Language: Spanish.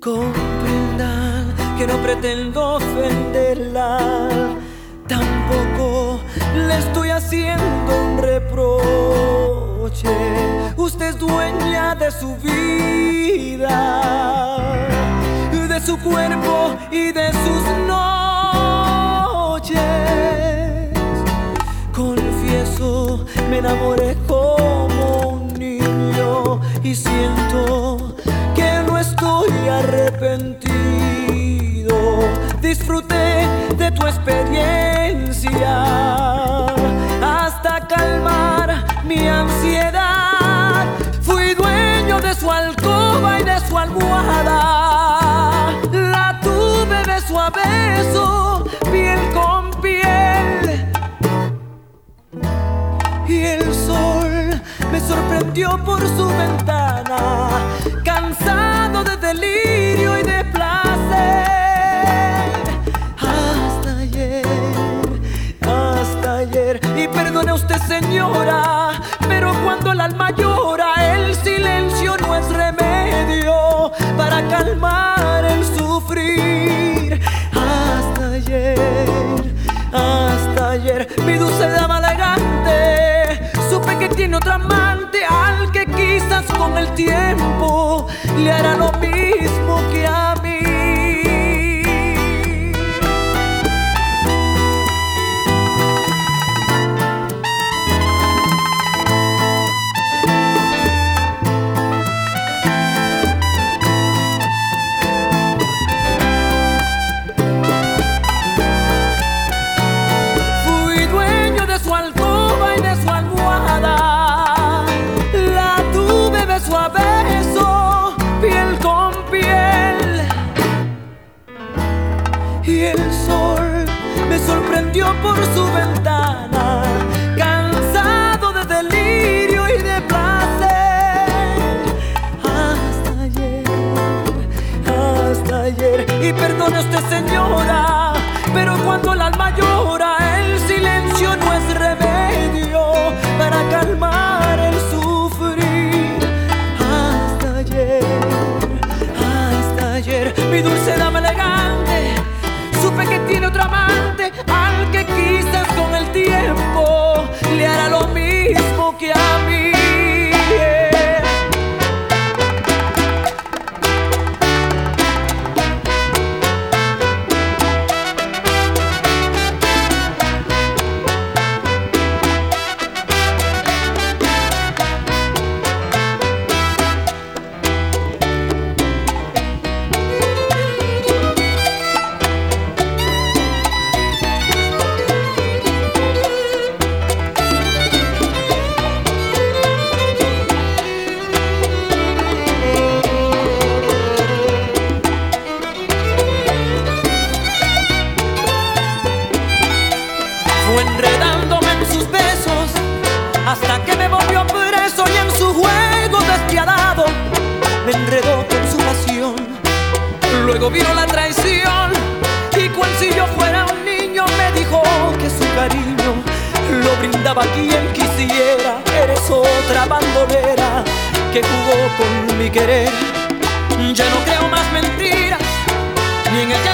Comprendan que no pretendo ofenderla, tampoco le estoy haciendo un reproche. Usted es dueña de su vida, de su cuerpo y de sus noches. Confieso, me enamoré como un niño y siento que no estoy arrepentido. Disfruté de tu experiencia hasta calmar mi ansiedad. Fui dueño de su alcoba y de su almohada. La tuve beso a beso, piel con piel. Y el sol me sorprendió por su ventana, cansado de delirio y de placer. Hasta ayer, y perdone usted, señora, pero cuando el alma llora, el silencio no es remedio para calmar el sufrir. Hasta ayer, mi dulce dama elegante, supe que tiene otro amante al que quizás con el tiempo le hará lo mismo que a mí. Y el sol me sorprendió por su ventana, cansado de delirio y de placer. Hasta ayer, y perdone usted, señora, pero cuando el alma llora, el silencio no es remedio para calmar el sufrir. Hasta ayer, mi dulce dama elegante, supe que tiene otro amante al que quizás con el tiempo le hará lo mismo que a mí. Fue enredándome en sus besos hasta que me volvió preso, y en su juego despiadado me enredó con su pasión. Luego vino la traición y cual si yo fuera un niño me dijo que su cariño lo brindaba quien quisiera. Eres otra bandolera que jugó con mi querer. Ya no creo más mentiras, ni en el